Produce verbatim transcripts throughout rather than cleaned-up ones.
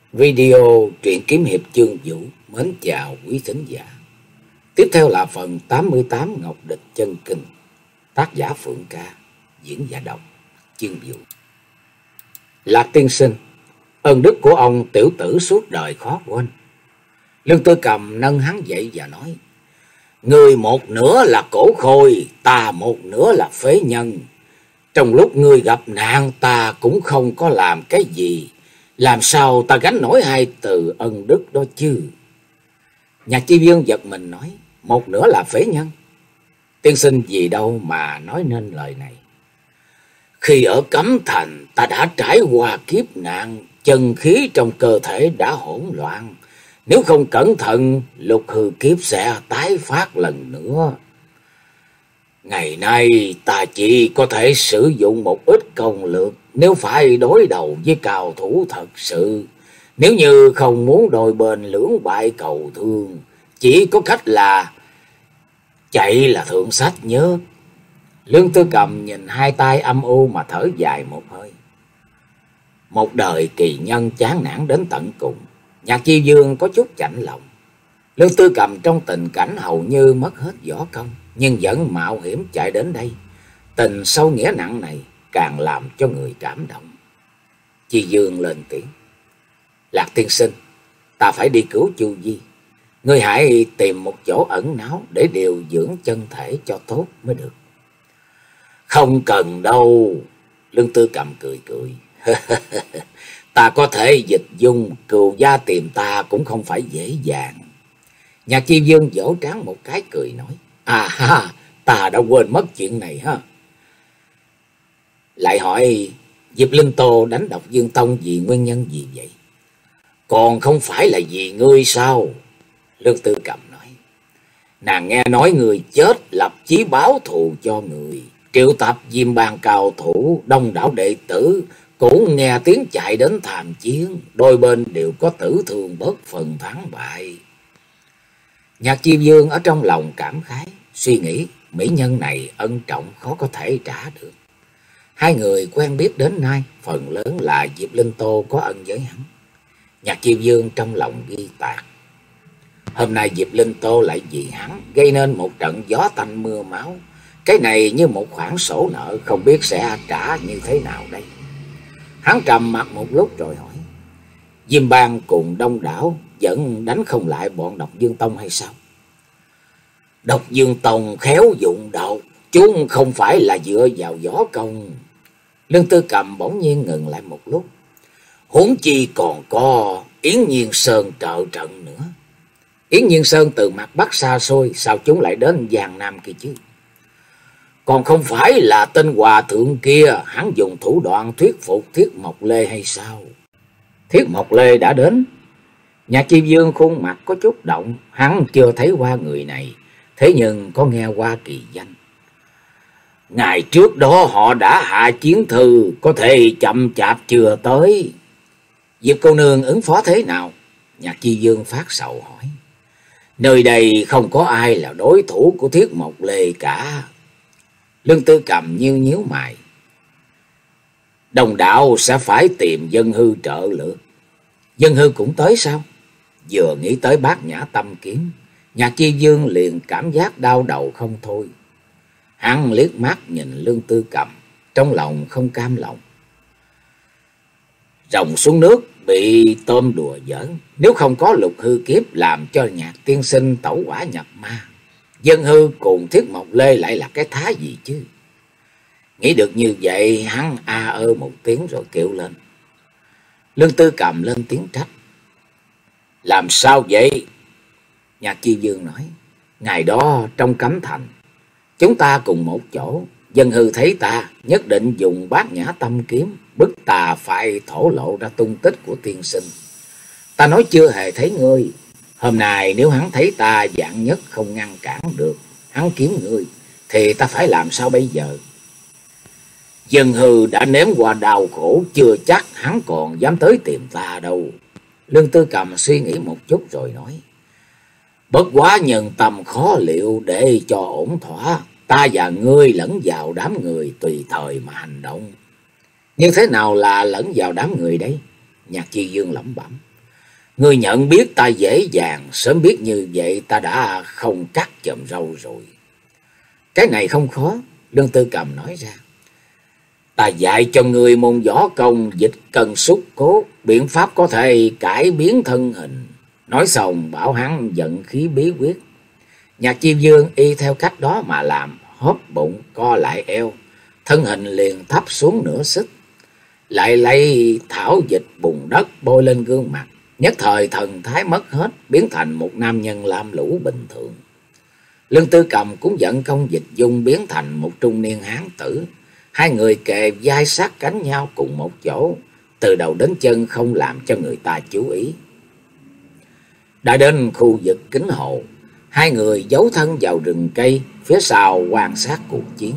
Video truyện kiếm hiệp chương vũ mến chào quý thính giả. Tiếp theo là phần tám mươi tám Ngọc Địch Chân Kinh. Tác giả Phượng Ca, diễn giả đọc chương vũ. Lạc tiên sinh, ơn đức của ông tiểu tử suốt đời khó quên. Lương Tư Cầm nâng hắn dậy và nói: Ngươi một nửa là cổ khôi, ta một nửa là phế nhân. Trong lúc ngươi gặp nạn, ta cũng không có làm cái gì. Làm sao ta gánh nổi hai từ ân đức đó chứ? Nhạc Chi Vương giật mình nói: Một nửa là phế nhân? Tiên sinh gì đâu mà nói nên lời này? Khi ở Cấm Thành, ta đã trải qua kiếp nạn, chân khí trong cơ thể đã hỗn loạn. Nếu không cẩn thận, lục hư kiếp sẽ tái phát lần nữa. Ngày nay ta chỉ có thể sử dụng một ít công lược nếu phải đối đầu với cao thủ thật sự. Nếu như không muốn đôi bên lưỡng bại cầu thương, chỉ có cách là chạy là thượng sách nhớ. Lương Tư Cầm nhìn hai tay âm u mà thở dài một hơi. Một đời kỳ nhân chán nản đến tận cùng, Nhạc Chi Vương có chút chạnh lòng. Lương Tư Cầm trong tình cảnh hầu như mất hết võ công, nhưng vẫn mạo hiểm chạy đến đây. Tình sâu nghĩa nặng này càng làm cho người cảm động. Chi Dương lên tiếng: Lạc tiên sinh, ta phải đi cứu Chu Di. Ngươi hãy tìm một chỗ ẩn náu để điều dưỡng chân thể cho tốt mới được. Không cần đâu. Lương Tư Cầm cười cười. Ta có thể dịch dung, cừu gia tìm ta cũng không phải dễ dàng. Nhạc Chi Dương vỗ trán một cái cười nói: À ha, ta đã quên mất chuyện này ha. Lại hỏi Diệp Linh Tô đánh độc Dương Tông vì nguyên nhân gì vậy? Còn không phải là vì ngươi sao? Lương Tư Cầm nói: Nàng nghe nói người chết lập chí báo thù cho người, triệu tập Diêm Bang cao thủ, đông đảo đệ tử cũng nghe tiếng chạy đến tham chiến. Đôi bên đều có tử thương bất phần thắng bại. Nhạc Chi Vương ở trong lòng cảm khái, suy nghĩ mỹ nhân này ân trọng khó có thể trả được. Hai người quen biết đến nay, phần lớn là Diệp Linh Tô có ân với hắn. Nhạc Chi Vương trong lòng ghi tạc. Hôm nay Diệp Linh Tô lại vì hắn gây nên một trận gió tanh mưa máu. Cái này như một khoản sổ nợ, không biết sẽ trả như thế nào đây. Hắn trầm mặt một lúc rồi hỏi: Diêm Bang cùng đông đảo vẫn đánh không lại bọn Độc Dương Tông hay sao? Độc Dương Tông khéo dụng độc, chúng không phải là dựa vào võ công. Lương Tư Cầm bỗng nhiên ngừng lại một lúc. Huống chi còn có Yến Nhiên Sơn trợ trận nữa. Yến Nhiên Sơn từ mặt Bắc xa xôi, sao chúng lại đến Giang Nam kia chứ? Còn không phải là tên hòa thượng kia, hắn dùng thủ đoạn thuyết phục Thiết Mộc Lê hay sao? Thiết Mộc Lê đã đến. Nhạc Chi Vương khuôn mặt có chút động, hắn chưa thấy qua người này, thế nhưng có nghe qua kỳ danh. Ngày trước đó họ đã hạ chiến thư, có thể chậm chạp chưa tới. Diệp cô nương ứng phó thế nào? Nhạc Chi Vương phát sầu hỏi. Nơi đây không có ai là đối thủ của Thiết Mộc Lê cả. Lương Tư Cầm nhíu nhíu mày. Đồng đạo sẽ phải tìm Dân Hư trợ lực. Dân Hư cũng tới sao? Vừa nghĩ tới Bát Nhã Tâm Kiếm, Nhạc Chi Vương liền cảm giác đau đầu không thôi. Hắn liếc mắt nhìn Lương Tư Cầm, trong lòng không cam lòng. Rồng xuống nước bị tôm đùa giỡn, nếu không có lục hư kiếp làm cho Nhạc tiên sinh tẩu hỏa nhập ma, Dân Hư cùng Thiết Mộc Lê lại là cái thá gì chứ? Nghĩ được như vậy, hắn a ơ một tiếng rồi kêu lên. Lương Tư Cầm lên tiếng trách. Làm sao vậy? Nhạc Chi Vương nói: Ngày đó trong Cấm Thành, chúng ta cùng một chỗ. Dân Hư thấy ta nhất định dùng Bát Nhã Tâm Kiếm bức ta phải thổ lộ ra tung tích của tiên sinh. Ta nói chưa hề thấy ngươi. Hôm nay nếu hắn thấy ta dạng nhất không ngăn cản được, hắn kiếm ngươi, thì ta phải làm sao bây giờ? Dân Hư đã nếm qua đau khổ, chưa chắc hắn còn dám tới tìm ta đâu. Lương Tư Cầm suy nghĩ một chút rồi nói: Bất quá nhân tâm khó liệu, để cho ổn thỏa, ta và ngươi lẫn vào đám người tùy thời mà hành động. Như thế nào là lẫn vào đám người đấy? Nhạc Chi Dương lẩm bẩm. Ngươi nhận biết ta dễ dàng, sớm biết như vậy ta đã không cắt chòm râu rồi. Cái này không khó, Lương Tư Cầm nói ra. Ta dạy cho ngươi môn võ công dịch cân xúc cốt, biện pháp có thể cải biến thân hình. Nói xong bảo hắn vận khí bí quyết. Nhạc Chi Dương y theo cách đó mà làm, hóp bụng co lại eo, thân hình liền thấp xuống nửa xích, lại lấy thảo dịch bùn đất bôi lên gương mặt, nhất thời thần thái mất hết, biến thành một nam nhân lam lũ bình thường. Lương Tư Cầm cũng vận công dịch dung, biến thành một trung niên hán tử. Hai người kề vai sát cánh nhau cùng một chỗ, từ đầu đến chân không làm cho người ta chú ý. Đã đến khu vực kính hồ, hai người giấu thân vào rừng cây, phía sau quan sát cuộc chiến.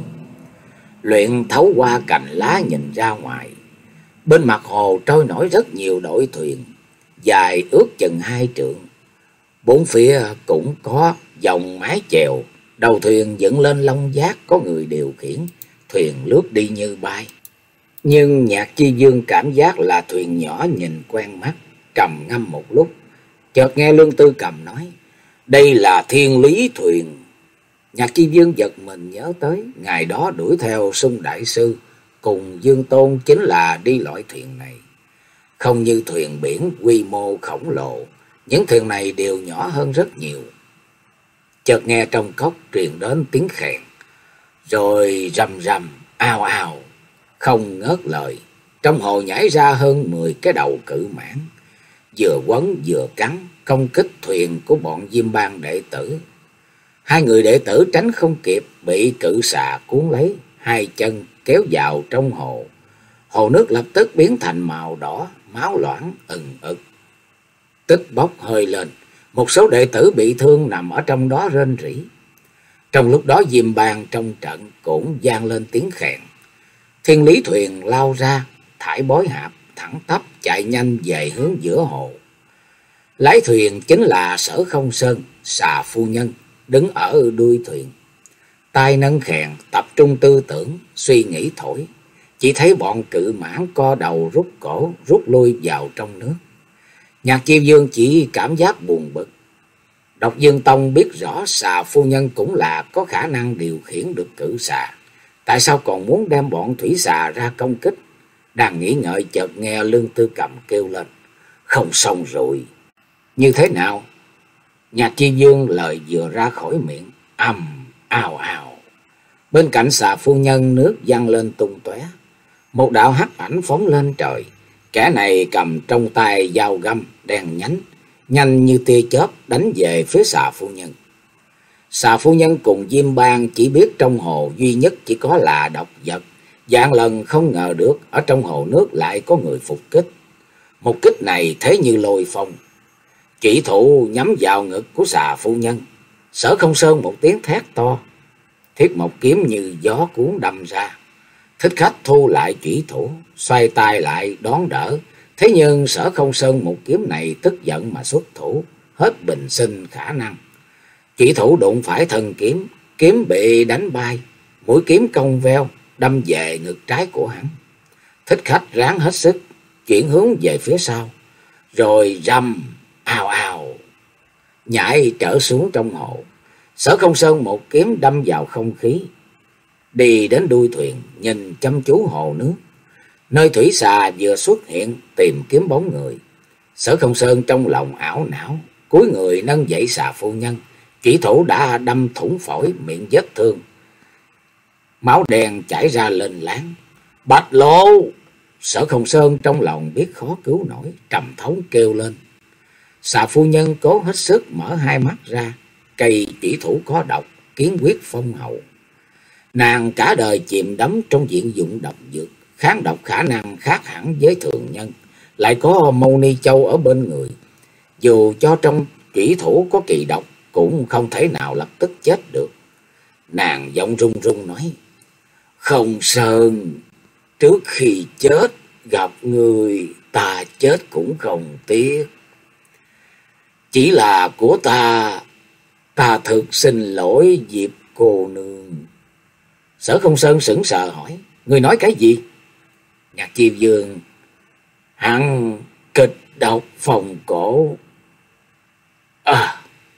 Luyện thấu qua cành lá nhìn ra ngoài, bên mặt hồ trôi nổi rất nhiều đội thuyền, dài ước chừng hai trượng. Bốn phía cũng có dòng mái chèo, đầu thuyền dựng lên long giác, có người điều khiển, thuyền lướt đi như bay. Nhưng Nhạc Chi Dương cảm giác là thuyền nhỏ nhìn quen mắt, trầm ngâm một lúc, chợt nghe Lương Tư Cầm nói, đây là Thiên Lý thuyền. Nhạc Chi Dương giật mình nhớ tới, ngày đó đuổi theo Sung Đại Sư cùng Dương Tôn chính là đi loại thuyền này. Không như thuyền biển quy mô khổng lồ, những thuyền này đều nhỏ hơn rất nhiều. Chợt nghe trong cốc truyền đến tiếng khèn, rồi rầm rầm, ào ào, không ngớt lời. Trong hồ nhảy ra hơn mười cái đầu cự mãng, vừa quấn vừa cắn, công kích thuyền của bọn Diêm Bang đệ tử. Hai người đệ tử tránh không kịp, bị cự xà cuốn lấy, hai chân kéo vào trong hồ. Hồ nước lập tức biến thành màu đỏ, máu loãng ừng ực, tích bốc hơi lên. Một số đệ tử bị thương nằm ở trong đó rên rỉ. Trong lúc đó Diêm Bang trong trận cũng vang lên tiếng khèn. Thiên Lý thuyền lao ra, thải bối hạp, thẳng tắp chạy nhanh về hướng giữa hồ. Lái thuyền chính là Sở Không Sơn, Xà phu nhân, đứng ở đuôi thuyền, tay nâng khèn, tập trung tư tưởng, suy nghĩ thổi. Chỉ thấy bọn cự mãng co đầu rút cổ, rút lui vào trong nước. Nhạc Chi Dương chỉ cảm giác buồn bực. Độc Dương Tông biết rõ Xà phu nhân cũng là có khả năng điều khiển được cự xà, tại sao còn muốn đem bọn thủy xà ra công kích? Đang nghĩ ngợi chợt nghe Lương Tư Cầm kêu lên, không xong rồi. Như thế nào? Nhạc Chi Dương lời vừa ra khỏi miệng, ầm ào ào, bên cạnh Xà phu nhân nước văng lên tung tóe. Một đạo hắc ảnh phóng lên trời, kẻ này cầm trong tay dao găm đen nhánh, nhanh như tia chớp đánh về phía Xà phu nhân. Xà phu nhân cùng Diêm Bang chỉ biết trong hồ duy nhất chỉ có là độc vật, vạn lần không ngờ được ở trong hồ nước lại có người phục kích. Một kích này thế như lôi phong, chỉ thủ nhắm vào ngực của Xà phu nhân. Sở Không Sơn một tiếng thét to, thiết một kiếm như gió cuốn đâm ra. Thích Khách thu lại chỉ thủ, xoay tay lại đón đỡ. Thế nhưng Sở Không Sơn một kiếm này tức giận mà xuất thủ, hết bình sinh khả năng. Chỉ thủ đụng phải thân kiếm, kiếm bị đánh bay, mũi kiếm cong veo đâm về ngực trái của hắn. Thích Khách ráng hết sức chuyển hướng về phía sau, rồi rầm ào ào nhảy trở xuống trong hồ. Sở Không Sơn một kiếm đâm vào không khí, đi đến đuôi thuyền nhìn chăm chú hồ nước, nơi thủy xà vừa xuất hiện tìm kiếm bóng người. Sở Không Sơn trong lòng ảo não, cúi người nâng dậy Xà phu nhân, chỉ thủ đã đâm thủng phổi, miệng vết thương, máu đen chảy ra lên láng. Bạch Lộ! Sở Không Sơn trong lòng biết khó cứu nổi, trầm thống kêu lên. Xà phu nhân cố hết sức mở hai mắt ra, cây chỉ thủ có độc, kiến quyết phong hậu. Nàng cả đời chìm đắm trong diện dụng độc dược, kháng độc khả năng khác hẳn với thường nhân, lại có Mâu Ni Châu ở bên người. Dù cho trong chỉ thủ có kỳ độc cũng không thể nào lập tức chết được. Nàng giọng run run nói, Không Sơn, trước khi chết gặp người, ta chết cũng không tiếc. Chỉ là của ta, ta thực xin lỗi Diệp cô nương. Sở Không Sơn sững sờ hỏi, người nói cái gì? Nhạc Chi Dương, hắn kịch độc phòng cốt. cổ. À,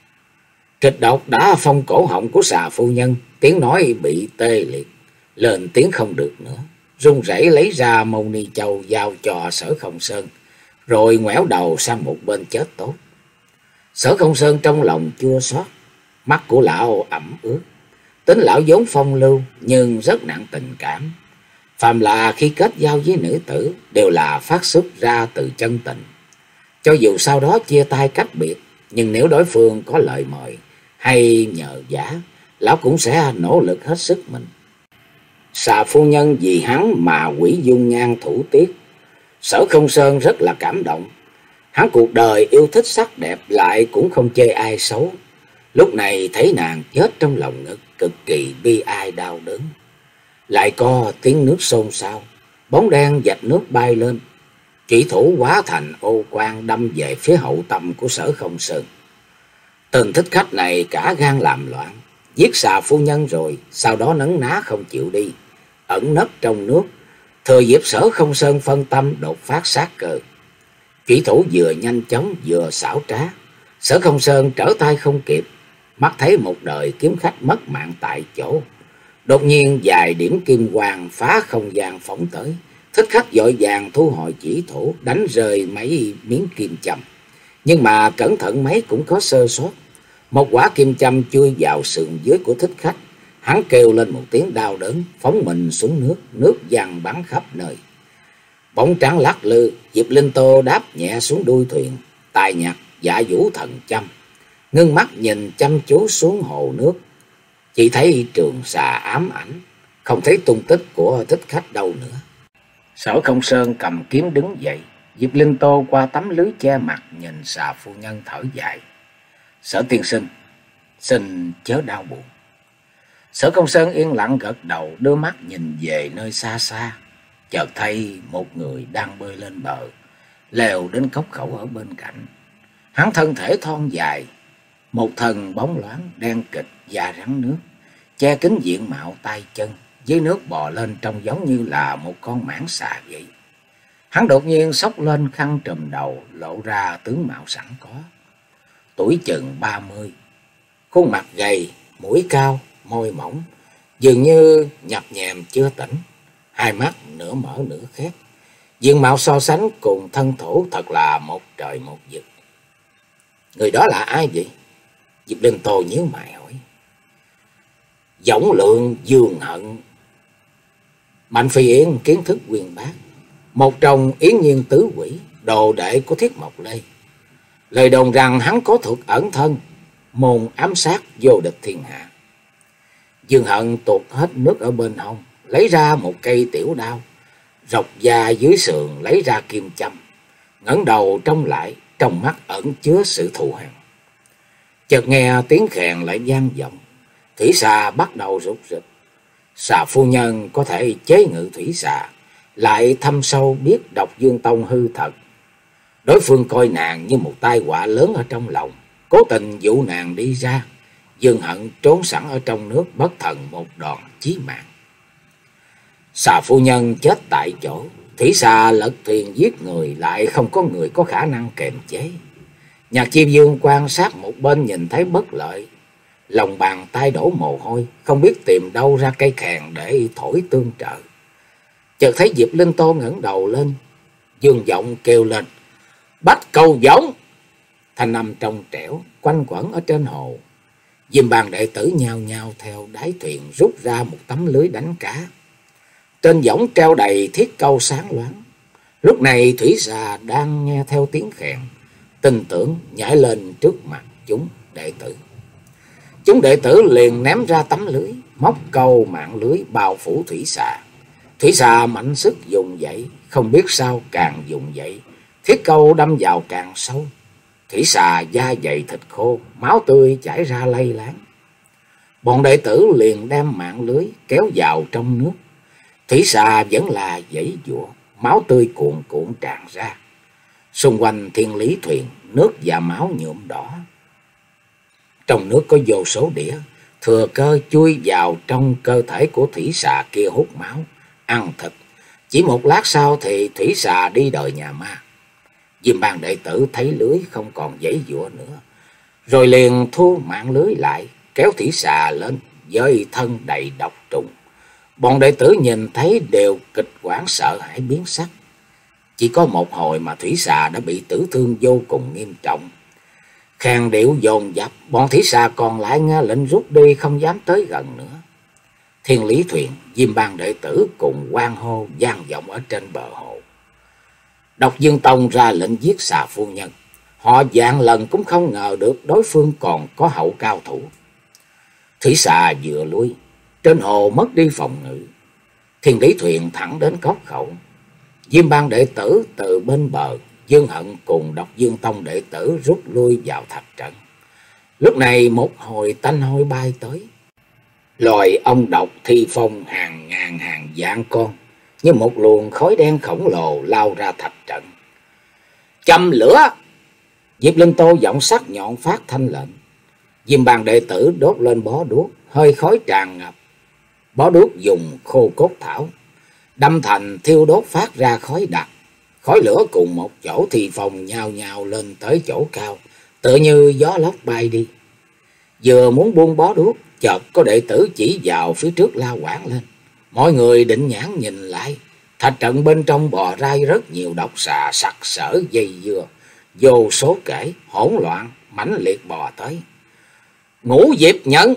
kịch độc đã phong cổ họng của xà phu nhân, tiếng nói bị tê liệt, lên tiếng không được nữa, run rẩy lấy ra mâu ni châu giao cho Sở Không Sơn, rồi ngoẻo đầu sang một bên chết tốt. Sở Không Sơn trong lòng chua xót, mắt của lão ẩm ướt. Tính lão vốn phong lưu nhưng rất nặng tình cảm. Phàm là khi kết giao với nữ tử đều là phát xuất ra từ chân tình. Cho dù sau đó chia tay cách biệt, nhưng nếu đối phương có lời mời hay nhờ vả, lão cũng sẽ nỗ lực hết sức mình. Xà phu nhân vì hắn mà hủy dung nhan thủ tiết. Sở Không Sơn rất là cảm động. Hắn cuộc đời yêu thích sắc đẹp, lại cũng không chê ai xấu. Lúc này thấy nàng chết trong lòng ngực, cực kỳ bi ai đau đớn. Lại có tiếng nước xôn xao, bóng đen vạch nước bay lên. Chỉ thủ hóa thành ô quang đâm về phía hậu tâm của Sở Không Sơn. Tên thích khách này cả gan làm loạn, giết xà phu nhân rồi sau đó nấn ná không chịu đi, ẩn nấp trong nước, thừa dịp Sở Không Sơn phân tâm đột phát sát cơ. Chỉ thủ vừa nhanh chóng vừa xảo trá, Sở Không Sơn trở tay không kịp, mắt thấy một đời kiếm khách mất mạng tại chỗ. Đột nhiên vài điểm kim quang phá không gian phóng tới, thích khách vội vàng thu hồi chỉ thủ, đánh rơi mấy miếng kim châm. Nhưng mà cẩn thận mấy cũng có sơ sót, một quả kim châm chui vào sườn dưới của thích khách. Hắn kêu lên một tiếng đau đớn, phóng mình xuống nước, nước văng bắn khắp nơi. Bóng trắng lắc lư, Diệp Linh Tô đáp nhẹ xuống đuôi thuyền, tài nhạc Dạ Vũ Thần Châm, ngưng mắt nhìn chăm chú xuống hồ nước. Chỉ thấy trường xà ám ảnh, không thấy tung tích của thích khách đâu nữa. Sở Không Sơn cầm kiếm đứng dậy, Diệp Linh Tô qua tấm lưới che mặt nhìn xà phu nhân thở dài. Sở tiên sinh, xin chớ đau buồn. Sở Không Sơn yên lặng gật đầu, đưa mắt nhìn về nơi xa xa. Chợt thấy một người đang bơi lên bờ, leo đến cốc khẩu ở bên cạnh. Hắn thân thể thon dài, một thân bóng loáng đen kịt, da rắn nước, che kín diện mạo tay chân, dưới nước bò lên trông giống như là một con mãng xà vậy. Hắn đột nhiên xốc lên khăn trùm đầu, lộ ra tướng mạo sẵn có. Tuổi chừng ba mươi, khuôn mặt gầy, mũi cao, môi mỏng, dường như nhập nhèm chưa tỉnh, hai mắt nửa mở nửa khép. Diện mạo so sánh cùng thân thổ thật là một trời một vực. Người đó là ai vậy? Diệp Linh Tô nhíu mày hỏi. Võng Lượng Dương Hận. Mạnh Phi Yến kiến thức uyên bác, một trong Yến Nhiên tứ quỷ, đồ đệ của Thiết Mộc Lê. Lời đồn rằng hắn có thuật ẩn thân, môn ám sát vô địch thiên hạ. Dương Hận tuột hết nước ở bên hông, lấy ra một cây tiểu đao, rọc da dưới sườn lấy ra kim châm, ngẩng đầu trông lại, trong mắt ẩn chứa sự thù hằn. Chợt nghe tiếng khèn lại vang vọng, thủy xà bắt đầu rục rịch. Xà phu nhân có thể chế ngự thủy xà, lại thâm sâu biết độc dương tông hư thật. Đối phương coi nàng như một tai họa lớn ở trong lòng, cố tình dụ nàng đi ra. Dương Hận trốn sẵn ở trong nước, bất thần một đòn chí mạng. Xà phu nhân chết tại chỗ, thủy xà lật thuyền giết người, lại không có người có khả năng kềm chế. Nhạc Chiêm Dương quan sát một bên nhìn thấy bất lợi, lòng bàn tay đổ mồ hôi, không biết tìm đâu ra cây khèn để thổi tương trợ. Chợt thấy Diệp Linh Tô ngẩng đầu lên, dương giọng kêu lên: Bách Cầu Võng! Thanh âm trong trẻo quanh quẩn ở trên hồ. Diêm bàn đệ tử nhao nhao theo đáy thuyền rút ra một tấm lưới đánh cá. Trên võng treo đầy thiết câu sáng loáng. Lúc này thủy xà đang nghe theo tiếng khèn, tin tưởng nhảy lên trước mặt chúng đệ tử. Chúng đệ tử liền ném ra tấm lưới, móc câu mạng lưới bao phủ thủy xà. Thủy xà mạnh sức dùng dậy, không biết sao càng dùng dậy, thiết câu đâm vào càng sâu. Thủy xà da dày thịt khô, máu tươi chảy ra lây láng. Bọn đệ tử liền đem mạng lưới kéo vào trong nước. Thủy xà vẫn là giãy giụa, máu tươi cuồn cuộn tràn ra. Xung quanh thiên lý thuyền, nước và máu nhuộm đỏ. Trong nước có vô số đĩa, thừa cơ chui vào trong cơ thể của thủy xà kia hút máu, ăn thịt. Chỉ một lát sau thì thủy xà đi đời nhà ma. Diêm Bang đệ tử thấy lưới không còn giãy giụa nữa, rồi liền thu mạng lưới lại, kéo thủy xà lên với thân đầy độc trùng. Bọn đệ tử nhìn thấy đều kịch hoảng sợ hãi biến sắc. Chỉ có một hồi mà thủy xà đã bị tử thương vô cùng nghiêm trọng. Khàn điệu dồn dập, bọn thủy xà còn lại nghe lệnh rút đi, không dám tới gần nữa. Thiên Lý thuyền, Diêm Bang đệ tử cùng hoan hô vang vọng ở trên bờ hồ. Độc Dương Tông ra lệnh giết xà phu nhân. Họ vạn lần cũng không ngờ được đối phương còn có hậu cao thủ. Thủy xà vừa lui, trên hồ mất đi phòng ngự. Thiên Lý thuyền thẳng đến cốc khẩu. Diêm Bang đệ tử từ bên bờ, Dương Hận cùng Độc Dương Tông đệ tử rút lui vào thạch trận. Lúc này một hồi tanh hôi bay tới. Loài ong độc thi phong hàng ngàn hàng vạn con, như một luồng khói đen khổng lồ lao ra thạch trận. Châm lửa! Diệp Linh Tô giọng sắc nhọn phát thanh lệnh. Diêm Bang đệ tử đốt lên bó đuốc, hơi khói tràn ngập. Bó đuốc dùng khô cốt thảo đâm thành, thiêu đốt phát ra khói đặc. Khói lửa cùng một chỗ thì phòng nhào nhào lên tới chỗ cao, tựa như gió lốc bay đi. Vừa muốn buông bó đuốc, chợt có đệ tử chỉ vào phía trước la quảng lên. Mọi người định nhãn nhìn lại, thạch trận bên trong bò ra rất nhiều độc xà sặc sỡ dây dưa, vô số kể, hỗn loạn, mãnh liệt bò tới. Ngũ Diệp Nhận!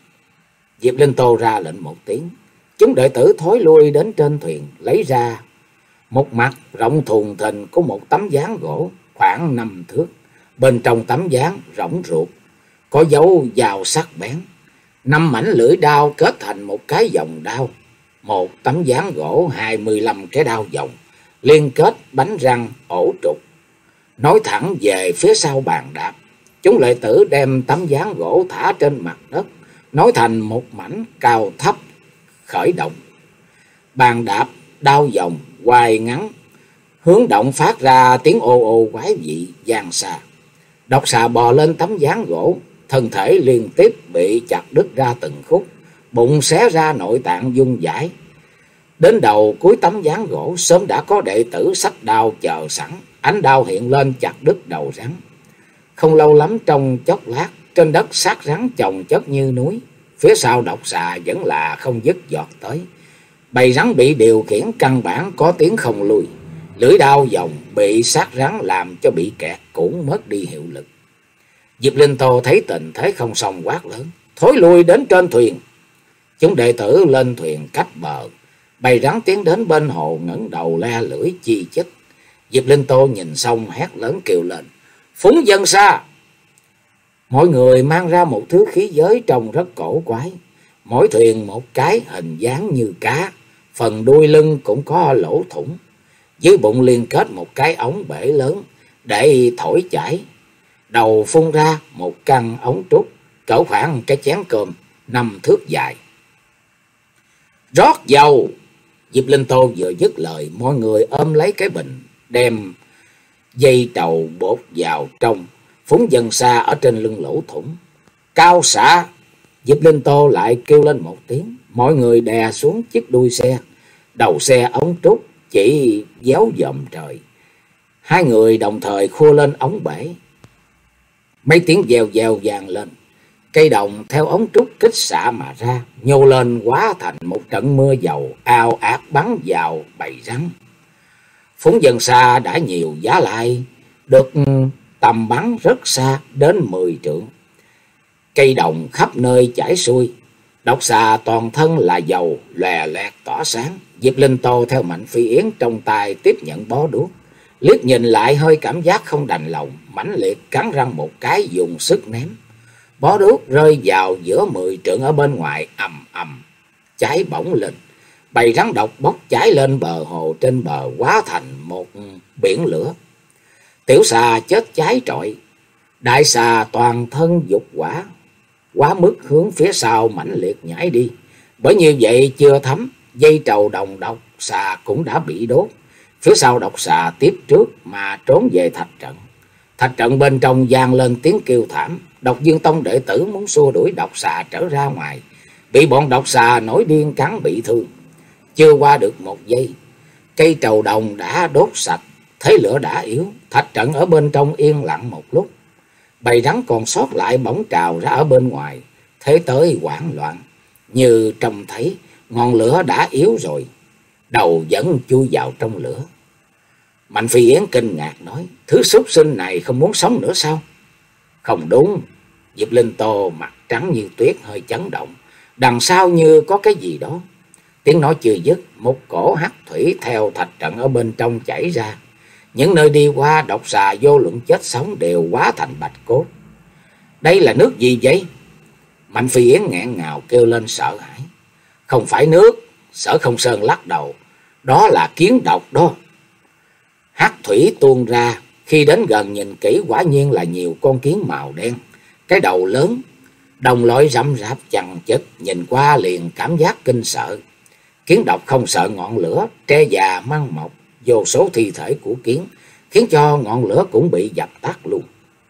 Diệp Linh Tô ra lệnh một tiếng. Chúng đệ tử thối lui đến trên thuyền, lấy ra một mặt rộng thùng thình có một tấm ván gỗ khoảng năm thước. Bên trong tấm ván rỗng ruột, có dấu dao sắc bén. Năm mảnh lưỡi đao kết thành một cái vòng đao. Một tấm ván gỗ hai mươi lăm cái đao vòng, liên kết bánh răng ổ trục, nối thẳng về phía sau bàn đạp. Chúng đệ tử đem tấm ván gỗ thả trên mặt đất, nối thành một mảnh cao thấp khởi động. Bàn đạp, đao vòng, hoài ngắn, hướng động phát ra tiếng ô ô quái dị vang xa. Độc xà bò lên tấm ván gỗ, thân thể liên tiếp bị chặt đứt ra từng khúc, bụng xé ra nội tạng vung vãi. Đến đầu cuối tấm ván gỗ, sớm đã có đệ tử xách đao chờ sẵn, ánh đao hiện lên chặt đứt đầu rắn. Không lâu lắm, trong chốc lát, trên đất xác rắn chồng chất như núi. Phía sau độc xà vẫn là không dứt giọt tới. Bầy rắn bị điều khiển căn bản có tiếng không lui. Lưỡi đao vòng bị xác rắn làm cho bị kẹt cũng mất đi hiệu lực. Diệp Linh Tô thấy tình thế không xong quát lớn: thối lui đến trên thuyền! Chúng đệ tử lên thuyền cách bờ. Bầy rắn tiến đến bên hồ, ngẩng đầu le lưỡi chi chích. Diệp Linh Tô nhìn xong hét lớn kêu lên: phúng dân xa! Mọi người mang ra một thứ khí giới trông rất cổ quái. Mỗi thuyền một cái hình dáng như cá, phần đuôi lưng cũng có lỗ thủng. Dưới bụng liên kết một cái ống bể lớn để thổi chảy. Đầu phun ra một căn ống trúc cỡ khoảng cái chén cơm năm thước dài. Rót dầu! Diệp Linh Tô vừa dứt lời, mọi người ôm lấy cái bình, đem dây trầu bột vào trong, phúng dần xa ở trên lưng lỗ thủng. Cao xạ! Diệp Linh Tô lại kêu lên một tiếng. Mọi người đè xuống chiếc đuôi xe. Đầu xe ống trúc chỉ déo dòm trời. Hai người đồng thời khua lên ống bể. Mấy tiếng dèo dèo vang lên. Cây đồng theo ống trúc kích xạ mà ra, nhô lên hóa thành một trận mưa dầu ào ạt bắn vào bầy rắn. Phúng dần xa đã nhiều giá lại, được tầm bắn rất xa đến mười trượng. Cây đồng khắp nơi chảy xuôi, độc xà toàn thân là dầu lòe loẹt tỏa sáng. Diệp Linh Tô theo Mạnh Phi Yến trong tay tiếp nhận bó đuốc, liếc nhìn lại hơi cảm giác không đành lòng, mãnh liệt cắn răng một cái dùng sức ném. Bó đuốc rơi vào giữa mười trượng ở bên ngoài, ầm ầm cháy bỗng lên. Bầy rắn độc bốc cháy lên bờ hồ, trên bờ hóa thành một biển lửa. Tiểu xà chết cháy trọi, đại xà toàn thân dục hỏa, quá mức hướng phía sau mãnh liệt nhảy đi. Bởi như vậy chưa thấm, dây trầu đồng độc xà cũng đã bị đốt. Phía sau độc xà tiếp trước mà trốn về thạch trận. Thạch trận bên trong vang lên tiếng kêu thảm. Độc Dương Tông đệ tử muốn xua đuổi độc xà trở ra ngoài, bị bọn độc xà nổi điên cắn bị thương. Chưa qua được một giây, cây trầu đồng đã đốt sạch. Thấy lửa đã yếu, thạch trận ở bên trong yên lặng một lúc. Bầy rắn còn sót lại bỗng trào ra ở bên ngoài, thế tới hoảng loạn, như trông thấy ngọn lửa đã yếu rồi, đầu vẫn chui vào trong lửa. Mạnh Phi Yến kinh ngạc nói: Thứ súc sinh này không muốn sống nữa sao? Không đúng. Diệp Linh Tô mặt trắng như tuyết hơi chấn động, đằng sau như có cái gì đó. Tiếng nói chưa dứt, một cổ hắc thủy theo thạch trận ở bên trong chảy ra. Những nơi đi qua, độc xà vô luận chết sống đều hóa thành bạch cốt. Đây là nước gì vậy? Mạnh Phi Yến nghẹn ngào kêu lên sợ hãi. Không phải nước. Sở Không Sơn lắc đầu. Đó là kiến độc đó. Hắc thủy tuôn ra, khi đến gần nhìn kỹ quả nhiên là nhiều con kiến màu đen, cái đầu lớn, đồng loại rậm rạp chằng chịt, nhìn qua liền cảm giác kinh sợ. Kiến độc không sợ ngọn lửa, tre già măng mọc, vô số thi thể của kiến, khiến cho ngọn lửa cũng bị dập tắt luôn.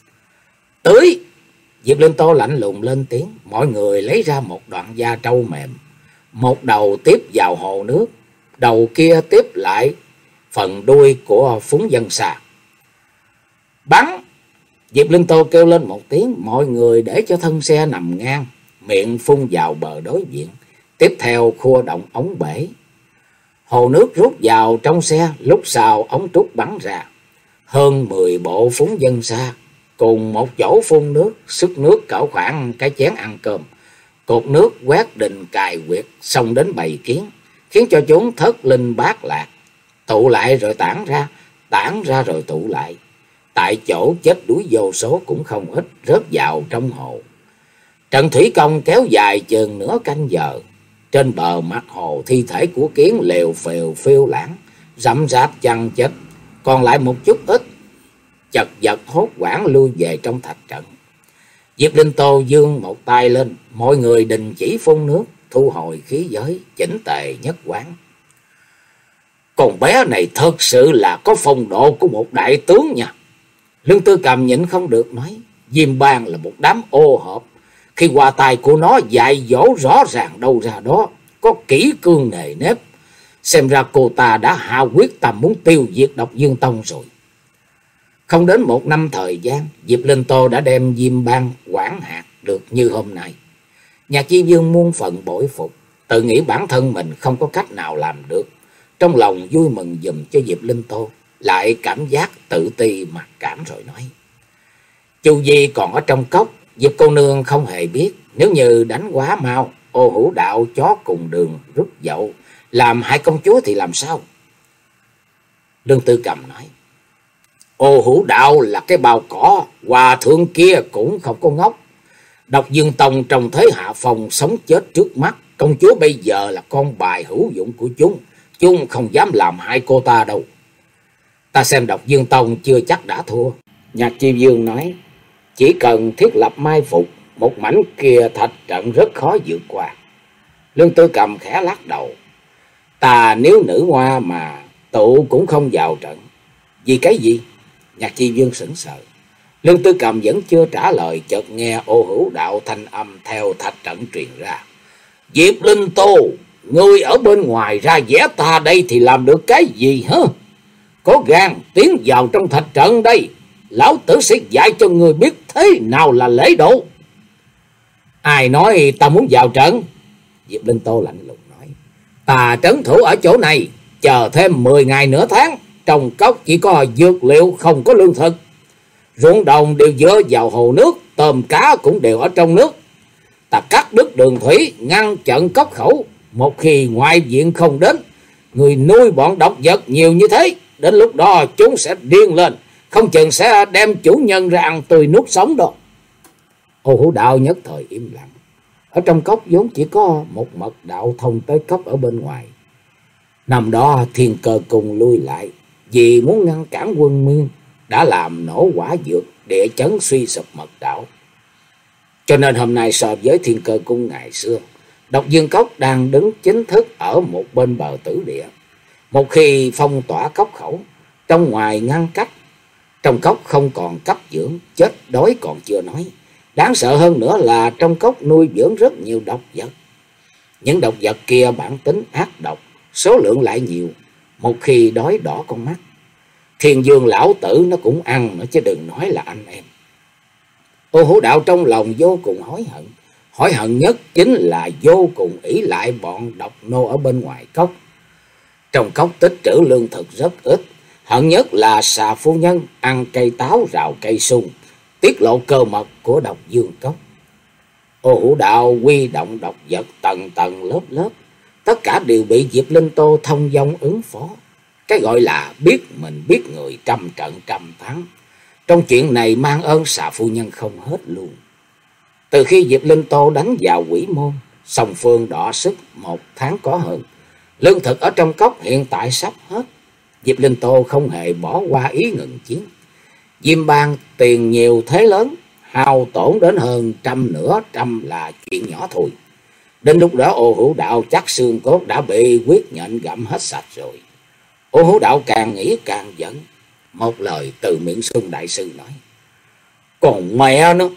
Tưới! Diệp Linh Tô lạnh lùng lên tiếng. Mọi người lấy ra một đoạn da trâu mềm, một đầu tiếp vào hồ nước, đầu kia tiếp lại phần đuôi của Phúng Dân Xà. Bắn! Diệp Linh Tô kêu lên một tiếng, mọi người để cho thân xe nằm ngang, miệng phun vào bờ đối diện, tiếp theo khua động ống bể. Hồ nước rút vào trong xe, lúc sau ống trúc bắn ra. Hơn mười bộ Phúng Dân Xà cùng một chỗ phun nước, sức nước cỡ khoảng cái chén ăn cơm. Cột nước quét đình cài quyệt xông đến bầy kiến, khiến cho chúng thất linh bát lạc, tụ lại rồi tản ra, tản ra rồi tụ lại. Tại chỗ chết đuối vô số cũng không ít, rớt vào trong hồ. Trận thủy công kéo dài chừng nửa canh giờ. Trên bờ mặt hồ, thi thể của kiến lều phều phiêu lãng, rậm rạp chằng chịt, còn lại một chút ít, chật vật hốt hoảng lui về trong thạch trận. Diệp Linh Tô giương một tay lên, mọi người đình chỉ phun nước, thu hồi khí giới, chỉnh tề nhất quán. Con bé này thật sự là có phong độ của một đại tướng nha. Lương Tư Cầm nhịn không được nói, Diêm Bang là một đám ô hợp, khi qua tay của nó dạy dỗ rõ ràng đâu ra đó, có kỹ cương nề nếp. Xem ra cô ta đã hạ quyết tâm muốn tiêu diệt Độc Dương Tông rồi. Không đến một năm thời gian, Diệp Linh Tô đã đem Diêm Bang quản hạt được như hôm nay. Nhạc Chi Vương muôn phần bội phục, tự nghĩ bản thân mình không có cách nào làm được. Trong lòng vui mừng giùm cho Diệp Linh Tô, lại cảm giác tự ti mặc cảm rồi nói: Chu Di còn ở trong cốc, Diệp cô nương không hề biết. Nếu như đánh quá mau, Ô Hữu Đạo chó cùng đường rút dậu, làm hại công chúa thì làm sao? Lương Tư Cầm nói: Ô Hữu Đạo là cái bao cỏ, hòa thượng kia cũng không có ngốc. Độc Dương Tông trong thế hạ phong sống chết trước mắt, công chúa bây giờ là con bài hữu dụng của chúng, chúng không dám làm hại cô ta đâu. Ta xem Độc Dương Tông chưa chắc đã thua. Nhạc Chi Vương nói: Chỉ cần thiết lập mai phục, một mảnh kia thạch trận rất khó vượt qua. Lương Tư Cầm khẽ lắc đầu: Ta nếu nữ hoa mà tụ cũng không vào trận. Vì cái gì? Nhạc Chi Vương sững sờ. Lương Tư Cầm vẫn chưa trả lời, chợt nghe Ô Hữu Đạo thanh âm theo thạch trận truyền ra: Diệp Linh Tô, ngươi ở bên ngoài ra vẽ ta đây thì làm được cái gì hả? Có gan tiến vào trong thạch trận đây, lão tử sẽ dạy cho người biết thế nào là lễ độ. Ai nói ta muốn vào trận? Diệp Linh Tô lạnh lùng nói: Ta trấn thủ ở chỗ này, chờ thêm mười ngày nửa tháng, trong cốc chỉ có dược liệu không có lương thực. Ruộng đồng đều dựa vào hồ nước, tôm cá cũng đều ở trong nước. Ta cắt đứt đường thủy, ngăn chặn cốc khẩu. Một khi ngoại viện không đến, người nuôi bọn độc vật nhiều như thế, đến lúc đó chúng sẽ điên lên, không chừng sẽ đem chủ nhân ra ăn tươi nuốt sống đó. Ô Hữu Đạo nhất thời im lặng. Ở trong cốc vốn chỉ có một mật đạo thông tới cốc ở bên ngoài. Năm đó Thiên Cơ cùng lui lại, vì muốn ngăn cản quân Miên, đã làm nổ quả dược, địa chấn suy sụp mật đạo. Cho nên hôm nay so với Thiên Cơ cung ngày xưa, Độc Dương Cốc đang đứng chính thức ở một bên bờ tử địa. Một khi phong tỏa cốc khẩu, trong ngoài ngăn cách, trong cốc không còn cấp dưỡng, chết đói còn chưa nói. Đáng sợ hơn nữa là trong cốc nuôi dưỡng rất nhiều độc vật. Những độc vật kia bản tính ác độc, số lượng lại nhiều, một khi đói đỏ con mắt, Thiên Dương lão tử nó cũng ăn nữa, chứ đừng nói là anh em. Ô Hữu Đạo trong lòng vô cùng hối hận. Hối hận nhất chính là vô cùng ỷ lại bọn độc nô ở bên ngoài cốc. Trong cốc tích trữ lương thực rất ít. Hận nhất là xà phu nhân ăn cây táo rào cây sung, tiết lộ cơ mật của độc dương cốc. Ô Hữu Đạo huy động độc vật tầng tầng lớp lớp, tất cả đều bị Diệp Linh Tô thông dong ứng phó. Cái gọi là biết mình biết người, trăm trận trăm thắng. Trong chuyện này mang ơn xà phu nhân không hết luôn. Từ khi Diệp Linh Tô đánh vào Quỷ Môn, song phương đọ sức một tháng có hơn. Lương thực ở trong cốc hiện tại sắp hết. Diệp Linh Tô không hề bỏ qua ý ngừng chiến. Diêm Bang tiền nhiều thế lớn, hao tổn đến hơn trăm nửa trăm là chuyện nhỏ thôi. Đến lúc đó Ô Hữu Đạo chắc xương cốt đã bị quyết nhện gặm hết sạch rồi. Ô Hữu Đạo càng nghĩ càng giận. Một lời từ miệng Xuân đại sư nói: còn mẹ nó,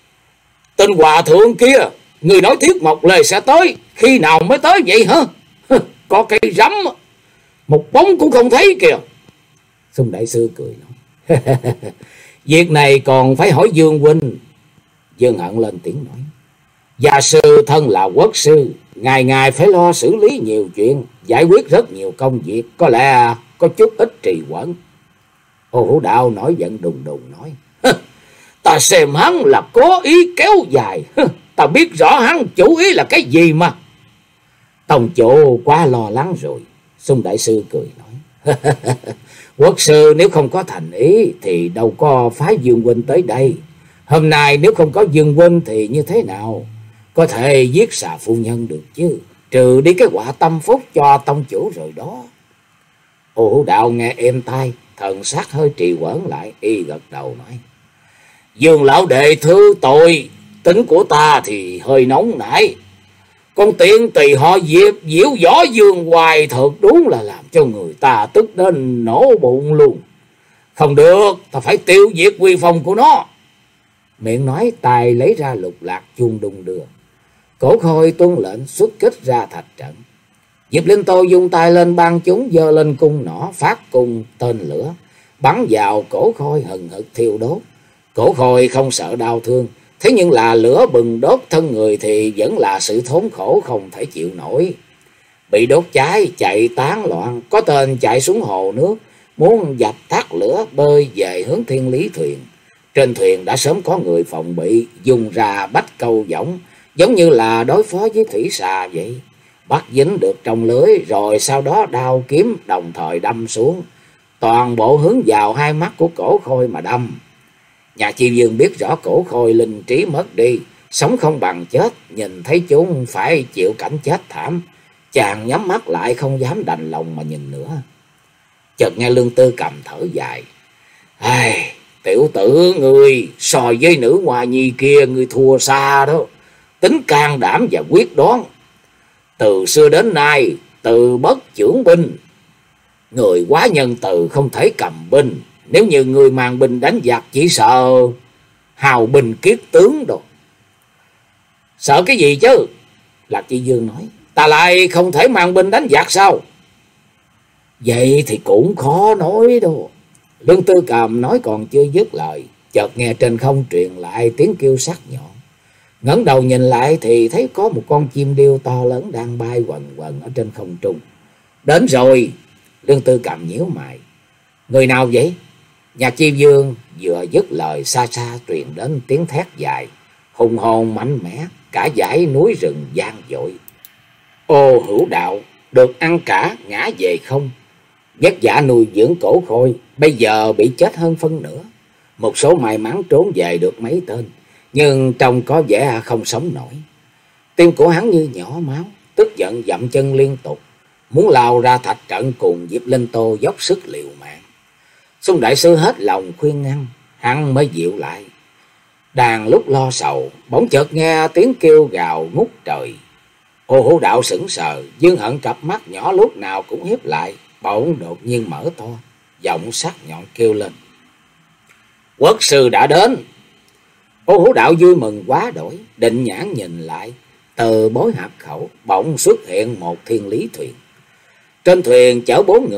tên hòa thượng kia, người nói Thiết Mộc Lê sẽ tới, khi nào mới tới vậy hả? Có cây rắm, một bóng cũng không thấy kìa. Xuân đại sư cười nói: việc này còn phải hỏi Dương huynh. Dương Hận lên tiếng nói: gia sư thân là quốc sư, ngày ngày phải lo xử lý nhiều chuyện, giải quyết rất nhiều công việc, có lẽ có chút ít trì hoãn. Ô Hữu Đạo nổi giận đùng đùng nói: ta xem hắn là cố ý kéo dài, ta biết rõ hắn chủ ý là cái gì mà. Tông chủ quá lo lắng rồi. Xuân đại sư cười nói: quốc sư nếu không có thành ý thì đâu có phái Dương huynh tới đây. Hôm nay nếu không có Dương huynh thì như thế nào có thể giết xà phu nhân được chứ, trừ đi cái quả tâm phúc cho tông chủ rồi đó. Ô Hữu Đạo nghe êm tai, thần sắc hơi trì hoãn lại, y gật đầu nói: Dương lão đệ thứ tội, tính của ta thì hơi nóng nảy. Con tiện tỳ họ Diệp diễu võ Dương hoài thật đúng là làm cho người ta tức đến nổ bụng luôn. Không được, ta phải tiêu diệt uy phong của nó. Miệng nói, tài lấy ra lục lạc chuông đung đưa. Cổ Khôi tuân lệnh xuất kích ra thạch trận. Diệp Linh Tô dùng tay lên ban chúng, giơ lên cung nỏ, phát cung tên lửa, bắn vào Cổ Khôi hừng hực thiêu đốt. Cổ Khôi không sợ đau thương, thế nhưng là lửa bừng đốt thân người thì vẫn là sự thốn khổ không thể chịu nổi. Bị đốt cháy, chạy tán loạn, có tên chạy xuống hồ nước, muốn dập tắt lửa bơi về hướng Thiên Lý thuyền. Trên thuyền đã sớm có người phòng bị, dùng ra bách câu võng, giống như là đối phó với thủy xà vậy. Bắt dính được trong lưới, rồi sau đó đao kiếm đồng thời đâm xuống, toàn bộ hướng vào hai mắt của Cổ Khôi mà đâm. Nhà Chi Vương biết rõ Cổ Khôi linh trí mất đi, sống không bằng chết, nhìn thấy chúng phải chịu cảnh chết thảm, chàng nhắm mắt lại không dám đành lòng mà nhìn nữa. Chợt nghe Lương Tư Cầm thở dài: ai, tiểu tử ngươi so với nữ hoa nhi kia ngươi thua xa đó. Tính can đảm và quyết đoán, từ xưa đến nay từ bất chưởng binh, người quá nhân từ không thể cầm binh. Nếu như người mang binh đánh giặc chỉ sợ hào binh kiết tướng đâu. Sợ cái gì chứ? Lạc Chi Dương nói: ta lại không thể mang binh đánh giặc sao? Vậy thì cũng khó nói đâu. Lương Tư Cầm nói còn chưa dứt lời, chợt nghe trên không truyền lại tiếng kêu sắc nhọn. Ngẩng đầu nhìn lại thì thấy có một con chim điêu to lớn đang bay quần quần ở trên không trung. Đến rồi. Lương Tư Cầm nhíu mày: người nào vậy? Nhà Chi Vương vừa dứt lời, xa xa truyền đến tiếng thét dài, hùng hồn mạnh mẽ, cả dãy núi rừng vang dội. Ô Hữu Đạo được ăn cả ngã về không. Vất vả nuôi dưỡng Cổ Khôi bây giờ bị chết hơn phân nửa. Một số may mắn trốn về được mấy tên, nhưng trông có vẻ không sống nổi. Tim của hắn như nhỏ máu, tức giận dậm chân liên tục, muốn lao ra thạch trận cùng Diệp Linh Tô dốc sức liều mạng. Xuân đại sư hết lòng khuyên ngăn, hắn mới dịu lại. Đang lúc lo sầu, bỗng chợt nghe tiếng kêu gào ngút trời. Ô Hữu Đạo sững sờ, Dương Hận cặp mắt nhỏ lúc nào cũng hiếp lại, bỗng đột nhiên mở to, giọng sắc nhọn kêu lên: quốc sư đã đến. Ô Hữu Đạo vui mừng quá đổi, định nhãn nhìn lại, từ bối hạp khẩu bỗng xuất hiện một Thiên Lý thuyền. Trên thuyền chở bốn người,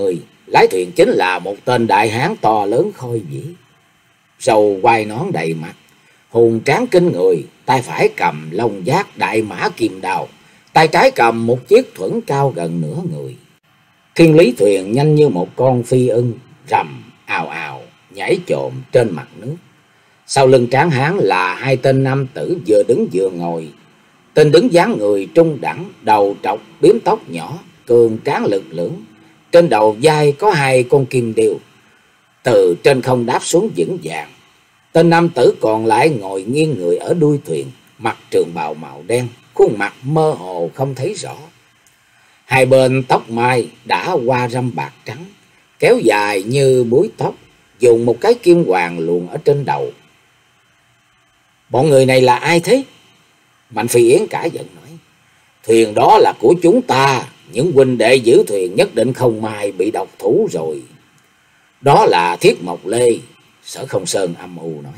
lái thuyền chính là một tên đại hán to lớn khôi vĩ, râu quai nón đầy mặt, hùng tráng kinh người, tay phải cầm long giác đại mã kim đao, tay trái cầm một chiếc thuẫn cao gần nửa người. Thiên lý thuyền nhanh như một con phi ưng, rầm ào ào nhảy chồm trên mặt nước. Sau lưng tráng hán là hai tên nam tử vừa đứng vừa ngồi. Tên đứng dáng người trung đẳng, đầu trọc, bím tóc nhỏ, cường tráng lực lưỡng. Trên đầu vai có hai con kim điêu, từ trên không đáp xuống vững vàng. Tên nam tử còn lại ngồi nghiêng người ở đuôi thuyền, mặc trường bào màu đen, khuôn mặt mơ hồ không thấy rõ. Hai bên tóc mai đã qua râm bạc trắng, kéo dài như búi tóc, dùng một cái kim hoàng luồn ở trên đầu. Bọn người này là ai thế? Mạnh Phi Yến cả giận nói. Thuyền đó là của chúng ta, những huynh đệ giữ thuyền nhất định không may bị độc thủ rồi. Đó là Thiết Mộc Lê. Sở Không Sơn âm u nói.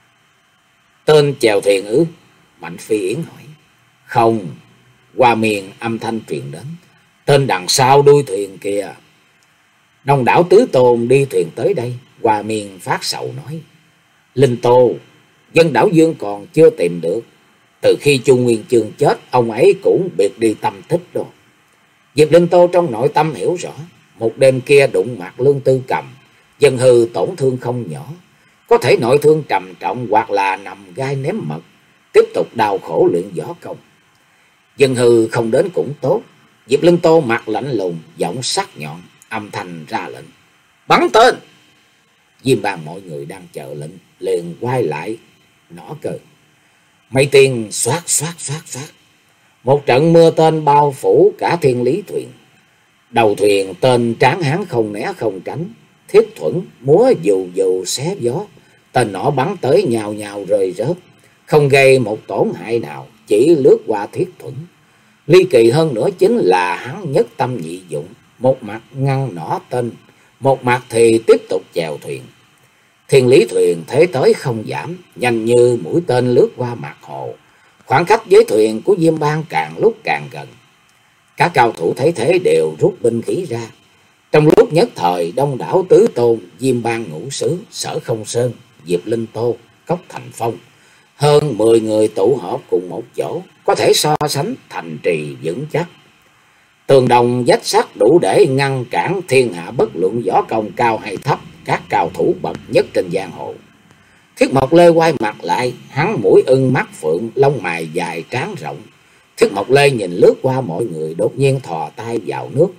Tên chèo thuyền ư? Mạnh Phi Yến hỏi. Không. Qua miền âm thanh truyền đến. Tên đằng sau đuôi thuyền kìa. Đông đảo Tứ Tôn đi thuyền tới đây. Qua miền phát sầu nói. Linh Tô, dân đảo Dương còn chưa tìm được. Từ khi Chu Nguyên Chương chết, ông ấy cũng biệt đi tâm tích đó. Diệp Linh Tô trong nội tâm hiểu rõ. Một đêm kia đụng mặt Lương Tư Cầm, Dân Hư tổn thương không nhỏ. Có thể nội thương trầm trọng hoặc là nằm gai ném mật, tiếp tục đau khổ luyện võ công. Dân Hư không đến cũng tốt. Diệp Linh Tô mặt lạnh lùng, giọng sắc nhọn, âm thanh ra lệnh. Bắn tên! Diêm Bang mọi người đang chờ lệnh, liền quay lại, nỏ cờ. Mây tiên xoát xoát xoát xoát. Một trận mưa tên bao phủ cả thiên lý thuyền. Đầu thuyền tên tráng hán không né không tránh. Thiết thuẫn múa dù dù xé gió. Tên nỏ bắn tới nhào nhào rơi rớt, không gây một tổn hại nào, chỉ lướt qua thiết thuẫn. Ly kỳ hơn nữa chính là hắn nhất tâm nhị dụng, một mặt ngăn nỏ tên, một mặt thì tiếp tục chèo thuyền. Thiên lý thuyền thế tới không giảm, nhanh như mũi tên lướt qua mặt hồ. Khoảng cách với thuyền của Diêm Bang càng lúc càng gần. Các cao thủ thấy thế đều rút binh khí ra. Trong lúc nhất thời, đông đảo Tứ Tôn, Diêm Bang Ngũ Sứ, Sở Không Sơn, Diệp Linh Tô, Cốc Thành Phong, hơn mười người tụ họp cùng một chỗ, có thể so sánh thành trì vững chắc. Tường đồng vách sắt đủ để ngăn cản thiên hạ, bất luận võ công cao hay thấp, các cao thủ bậc nhất trên giang hồ. Thiết Mộc Lê quay mặt lại, hắn mũi ưng mắt phượng, lông mày dài trán rộng. Thiết Mộc Lê nhìn lướt qua mọi người, đột nhiên thò tay vào nước,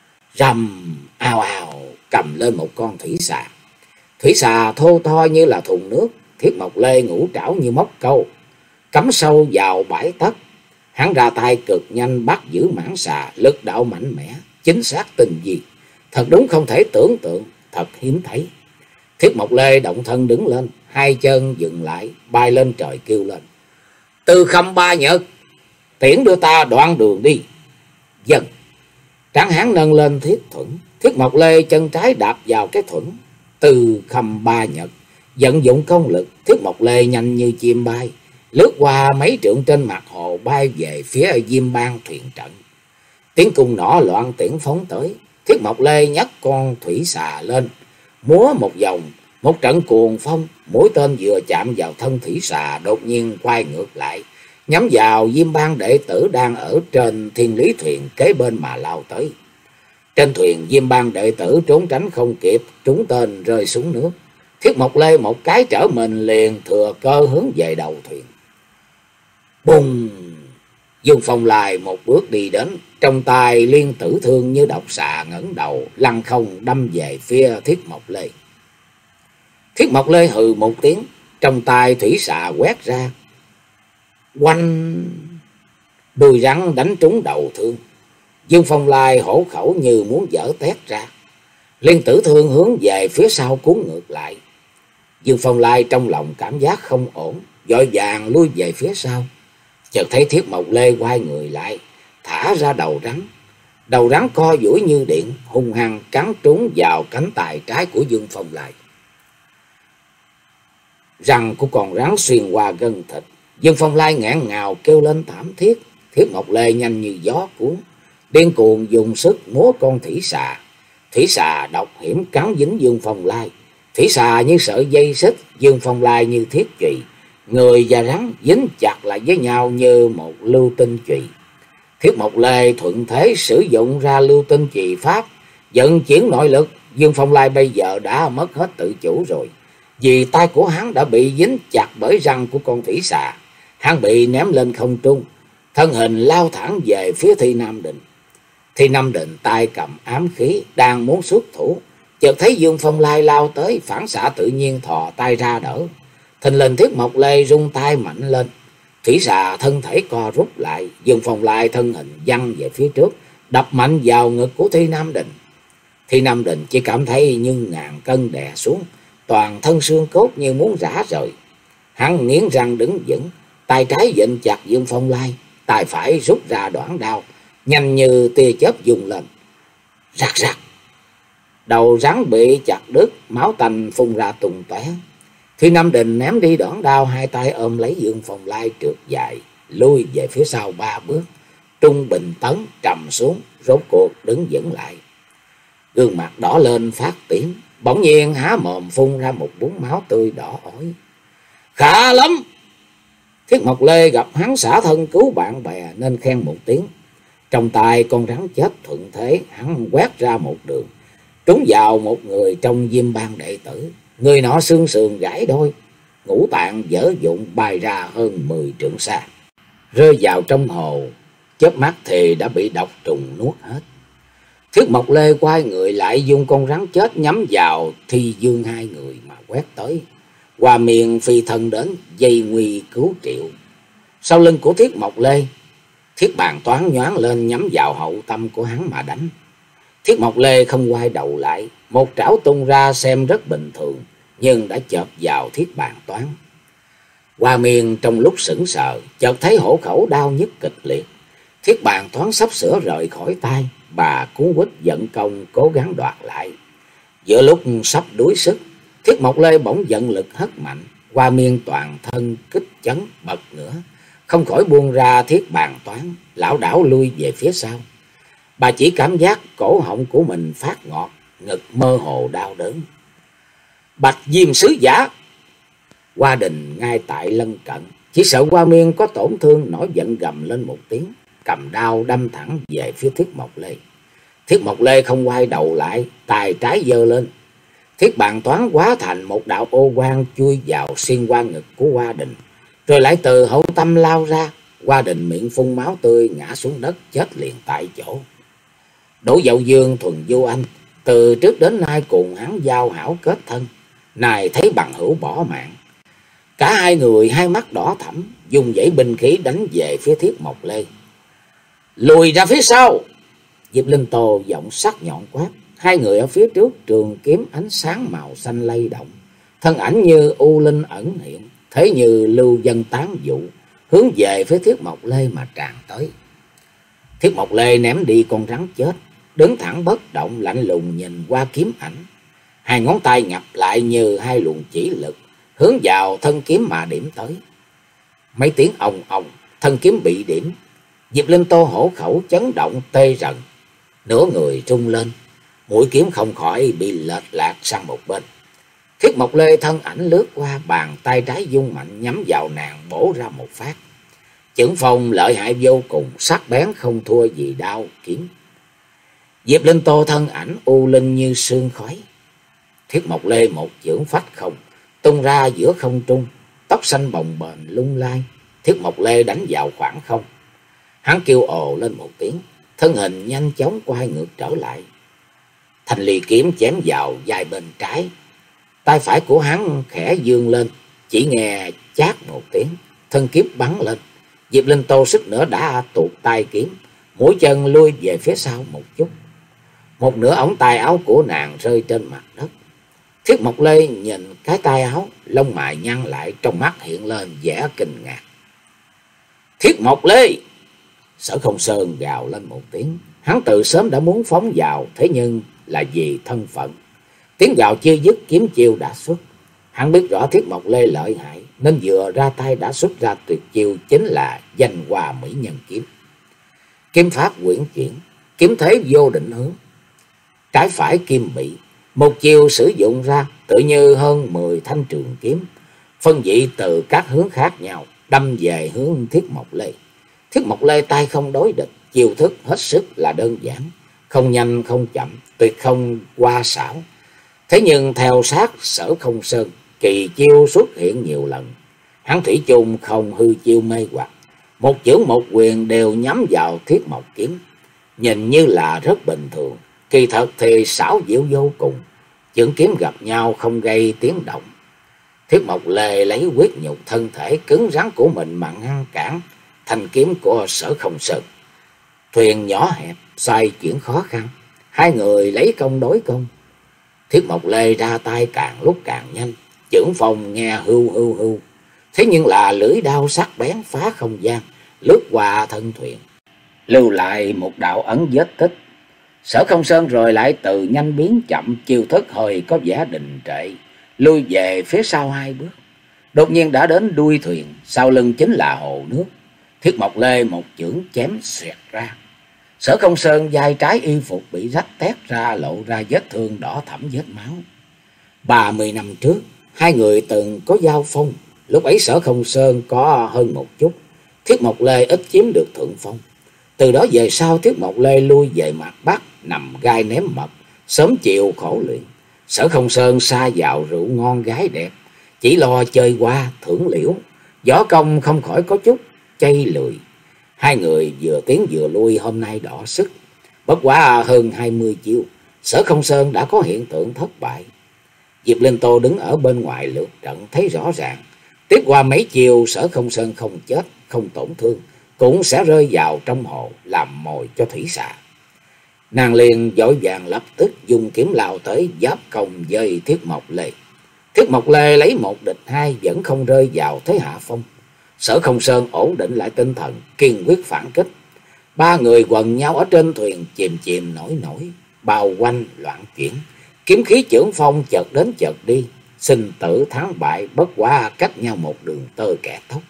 rầm ào ào cầm lên một con thủy xà. Thủy xà thô to như là thùng nước. Thiết Mộc Lê ngũ trảo như móc câu, cắm sâu vào bãi tấc. Hắn ra tay cực nhanh, bắt giữ mãng xà, lực đạo mạnh mẽ, chính xác tinh vi, thật đúng không thể tưởng tượng, thật hiếm thấy. Thiết Mộc Lê động thân đứng lên, hai chân dừng lại, bay lên trời kêu lên. Từ Khâm Ba Nhật, tiễn đưa ta đoạn đường đi. Dân. Tráng hán nâng lên thiết thuẫn. Thiết Mộc Lê chân trái đạp vào cái thuẫn. Từ Khâm Ba Nhật, vận dụng công lực, Thiết Mộc Lê nhanh như chim bay, lướt qua mấy trượng trên mặt hồ, bay về phía Diêm Bang thuyền trận. Tiếng cung nỏ loạn tiễn phóng tới. Thiết Mộc Lê nhấc con thủy xà lên, múa một vòng, một trận cuồng phong. Mũi tên vừa chạm vào thân thủy xà, đột nhiên quay ngược lại, nhắm vào Diêm Bang đệ tử đang ở trên thiên lý thuyền kế bên mà lao tới. Trên thuyền, Diêm Bang đệ tử trốn tránh không kịp, trúng tên rơi xuống nước. Thiết Mộc Lê một cái trở mình, liền thừa cơ hướng về đầu thuyền. Bùng! Dương Phong Lai một bước đi đến, trong tay liên tử thương như độc xà, ngẩng đầu lăng không đâm về phía Thiết Mộc Lê. Thiết Mộc Lê hừ một tiếng, trong tay thủy xà quét ra, quanh đuôi rắn đánh trúng đầu thương. Dương Phong Lai hổ khẩu như muốn dở tét ra, liên tử thương hướng về phía sau cuốn ngược lại. Dương Phong Lai trong lòng cảm giác không ổn, vội vàng lui về phía sau. Chợt thấy Thiết Mộc Lê quay người lại, thả ra đầu rắn. Đầu rắn co duỗi như điện, hung hăng cắn trúng vào cánh tay trái của Dương Phong Lai. Răng của con rắn xuyên qua gân thịt. Dương Phong Lai nghẹn ngào kêu lên thảm thiết. Thiết Mộc Lê nhanh như gió cuốn, điên cuồng dùng sức múa con thủy xà. Thủy xà độc hiểm cắn dính Dương Phong Lai. Thủy xà như sợi dây xích, Dương Phong Lai như thiết chùy. Người và rắn dính chặt lại với nhau như một lưu tinh chùy. Thiết Mộc Lê thuận thế sử dụng ra lưu tinh chùy pháp, vận chuyển nội lực. Dương Phong Lai bây giờ đã mất hết tự chủ rồi, vì tay của hắn đã bị dính chặt bởi răng của con thủy xà. Hắn bị ném lên không trung, thân hình lao thẳng về phía Thi Nam Định. Thi Nam Định tay cầm ám khí đang muốn xuất thủ, chợt thấy Dương Phong Lai lao tới, phản xạ tự nhiên thò tay ra đỡ. Thình lình Thiết Mộc Lê rung tay mạnh lên, thủy xà thân thể co rút lại. Dương Phong Lai thân hình văng về phía trước, đập mạnh vào ngực của Thi Nam Định. Thi Nam Định chỉ cảm thấy như ngàn cân đè xuống, toàn thân xương cốt như muốn rã rời. Hắn nghiến răng đứng vững, tay trái vịn chặt Dương Phong Lai, tay phải rút ra đoạn đao, nhanh như tia chớp dùng lên. Rắc rắc, đầu rắn bị chặt đứt, máu tanh phun ra tung tóe. Thi Nam Định ném đi đoạn đao, hai tay ôm lấy Dương Phong Lai trượt dài, lui về phía sau ba bước, trung bình tấn trầm xuống, rốt cuộc đứng vững lại. Gương mặt đỏ lên phát tím, bỗng nhiên há mồm phun ra một búng máu tươi đỏ ối. Khá lắm! Thiết Mộc Lê gặp hắn xả thân cứu bạn bè nên khen một tiếng. Trong tay con rắn chết thuận thế, hắn quét ra một đường, trúng vào một người trong Diêm Bang đệ tử. Người nọ xương sườn gãy đôi, ngũ tạng vỡ vụn bay ra hơn mười trượng xa, rơi vào trong hồ, chớp mắt thì đã bị độc trùng nuốt hết. Thiết Mộc Lê quay người lại, dùng con rắn chết nhắm vào Thi Dương hai người mà quét tới. Hoa Miên phi thân đến dây nguy cứu Triệu. Sau lưng của Thiết Mộc Lê, Thiết Bàn Toán nhoáng lên nhắm vào hậu tâm của hắn mà đánh. Thiết Mộc Lê không quay đầu lại, một trảo tung ra xem rất bình thường, nhưng đã chộp vào Thiết Bàn Toán. Hoa Miên trong lúc sững sờ, chợt thấy hổ khẩu đau nhức kịch liệt. Thiết Bàn Toán sắp sửa rời khỏi tay, bà cuốn quýt giận công cố gắng đoạt lại. Giữa lúc sắp đuối sức, Thiết Mộc Lê bỗng giận lực hất mạnh. Hoa Miên toàn thân kích chấn bật ngửa, không khỏi buông ra Thiết Bàn Toán, lảo đảo lui về phía sau. Bà chỉ cảm giác cổ họng của mình phát ngọt, ngực mơ hồ đau đớn. Bạch Diêm sứ giả! Hoa Đình ngay tại lân cận, chỉ sợ Hoa Miên có tổn thương, nổi giận gầm lên một tiếng, cầm đao đâm thẳng về phía Thiết Mộc Lê. Thiết Mộc Lê không quay đầu lại, tay trái giơ lên. Thiết Bàn Toán hóa thành một đạo ô quang chui vào xuyên qua ngực của Hoa Đình, rồi lại từ hậu tâm lao ra. Hoa Đình miệng phun máu tươi ngã xuống đất chết liền tại chỗ. Đỗ Dậu Dương thuần vô anh, từ trước đến nay cùng hắn giao hảo kết thân, này thấy bằng hữu bỏ mạng. Cả hai người hai mắt đỏ thẫm, dùng dãy binh khí đánh về phía Thiết Mộc Lê. Lùi ra phía sau! Diệp Linh Tô giọng sắc nhọn quát. Hai người ở phía trước trường kiếm ánh sáng màu xanh lay động, thân ảnh như u linh ẩn hiện, thế như lưu dân tán dụ, hướng về phía Thiết Mộc Lê mà tràn tới. Thiết Mộc Lê ném đi con rắn chết, đứng thẳng bất động, lạnh lùng nhìn qua kiếm ảnh. Hai ngón tay nhập lại như hai luồng chỉ lực, hướng vào thân kiếm mà điểm tới. Mấy tiếng ồng ồng, thân kiếm bị điểm. Diệp Linh Tô hổ khẩu chấn động tê rần, nửa người rung lên, mũi kiếm không khỏi bị lệch lạc sang một bên. Thiết Mộc Lê thân ảnh lướt qua, bàn tay trái vung mạnh nhắm vào nàng bổ ra một phát. Chưởng phong lợi hại vô cùng, sắc bén không thua gì đao kiếm. Diệp Linh Tô thân ảnh u linh như sương khói. Thiết Mộc Lê một chưởng phách không tung ra giữa không trung, tóc xanh bồng bềnh lung lay. Thiết Mộc Lê đánh vào khoảng không. Hắn kêu ồ lên một tiếng, thân hình nhanh chóng quay ngược trở lại. Thanh ly kiếm chém vào vai bên trái, tay phải của hắn khẽ dương lên, chỉ nghe chát một tiếng, thân kiếm bắn lên. Diệp Linh Tô sức nữa đã tuột tay kiếm, mũi chân lui về phía sau một chút. Một nửa ống tay áo của nàng rơi trên mặt đất. Thiết Mộc Lê nhìn cái tay áo, lông mày nhăn lại, trong mắt hiện lên vẻ kinh ngạc. Thiết Mộc Lê! Sở Không Sơn gào lên một tiếng. Hắn từ sớm đã muốn phóng vào, thế nhưng là vì thân phận. Tiếng gào chưa dứt, kiếm chiêu đã xuất. Hắn biết rõ Thiết Mộc Lê lợi hại, nên vừa ra tay đã xuất ra tuyệt chiêu, chính là Danh Hoa Mỹ Nhân Kiếm. Kiếm pháp quyển chuyển, kiếm thế vô định hướng. trái phải kim bị, một chiều sử dụng ra tự như hơn mười thanh trường kiếm, phân dị từ các hướng khác nhau, đâm về hướng Thiết Mộc Lê. Thiết Mộc Lê tay không đối địch, chiêu thức hết sức là đơn giản, không nhanh không chậm, tuyệt không qua xảo. Thế nhưng theo sát Sở Không Sơn, kỳ chiêu xuất hiện nhiều lần, hắn thủy chung không hư chiêu mê hoặc, một chưởng một quyền đều nhắm vào Thiết Mộc kiếm, nhìn như là rất bình thường, kỳ thật thì xảo diệu vô cùng. Chưởng kiếm gặp nhau không gây tiếng động. Thiết Mộc Lê lấy quyết nhục thân thể cứng rắn của mình mà ngăn cản thanh kiếm của Sở Không Sơn. Thuyền nhỏ hẹp, xoay chuyển khó khăn, hai người lấy công đối công. Thiết Mộc Lê ra tay càng lúc càng nhanh, chưởng phong nghe hưu hưu hưu, thế nhưng là lưỡi đao sắc bén phá không gian, lướt qua thân thuyền, lưu lại một đạo ấn vết tích. Sở Không Sơn rồi lại từ nhanh biến chậm, chiêu thức hơi có vẻ đình trệ, lui về phía sau hai bước. Đột nhiên đã đến đuôi thuyền, sau lưng chính là hồ nước. Thiết Mộc Lê một chưởng chém xoẹt ra. Sở Không Sơn vai trái y phục bị rách tét ra, lộ ra vết thương đỏ thẫm vết máu. Ba mươi năm trước, hai người từng có giao phong. Lúc ấy Sở Không Sơn có hơn một chút, Thiết Mộc Lê ít chiếm được thượng phong. Từ đó về sau, Thiết Mộc Lê lui về mặt Bắc, nằm gai ném mật, sớm chịu khổ luyện. Sở Không Sơn sa vào rượu ngon gái đẹp, chỉ lo chơi qua thưởng liễu, võ công không khỏi có chút chây lười. Hai người vừa tiến vừa lui, hôm nay đỏ sức. Bất quá hơn hai mươi chiêu, Sở Không Sơn đã có hiện tượng thất bại. Diệp Linh Tô đứng ở bên ngoài lượt trận thấy rõ ràng, tiếp qua mấy chiêu Sở Không Sơn không chết, không tổn thương, cũng sẽ rơi vào trong hồ làm mồi cho thủy xà. Nàng liền vội vàng lập tức dùng kiếm lao tới giáp công với Thiết Mộc Lê. Thiết Mộc Lê lấy một địch hai vẫn không rơi vào thế hạ phong. Sở Không Sơn ổn định lại tinh thần, kiên quyết phản kích. Ba người quần nhau ở trên thuyền, chìm chìm nổi nổi, bao quanh loạn chuyển, kiếm khí chưởng phong chợt đến chợt đi, sinh tử thắng bại bất quá cách nhau một đường tơ kẻ tóc.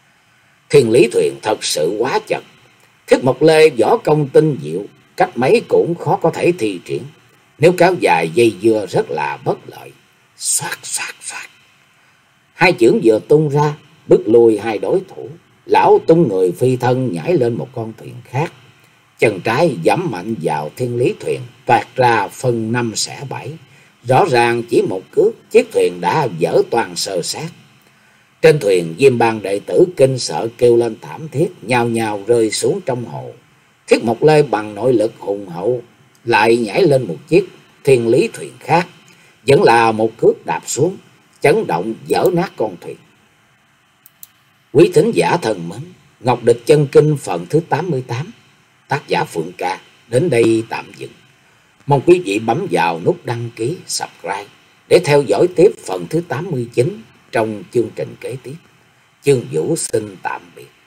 Thiên lý thuyền thật sự quá chật. Thiết Mộc Lê võ công tinh diệu, cách mấy cũng khó có thể thi triển. Nếu kéo dài dây dưa rất là bất lợi. Xoát xoát xoát, hai chưởng vừa tung ra, bước lui hai đối thủ. Lão tung người phi thân nhảy lên một con thuyền khác, chân trái giẫm mạnh vào thiên lý thuyền, toạc ra phân năm xẻ bảy. Rõ ràng chỉ một cước, chiếc thuyền đã vỡ toàn sơ sát. Trên thuyền, Diêm Bang đệ tử kinh sợ kêu lên thảm thiết, nhào nhào rơi xuống trong hồ. Thiết Mộc Lê bằng nội lực hùng hậu lại nhảy lên một chiếc thiên lý thuyền khác, vẫn là một cước đạp xuống, chấn động vỡ nát con thuyền. Quý thính giả thân mến, Ngọc Địch Chân Kinh phần thứ tám mươi tám, tác giả Phượng Ca đến đây tạm dừng. Mong quý vị bấm vào nút đăng ký, subscribe để theo dõi tiếp phần thứ tám mươi chín trong chương trình kế tiếp. Chương Vũ xin tạm biệt.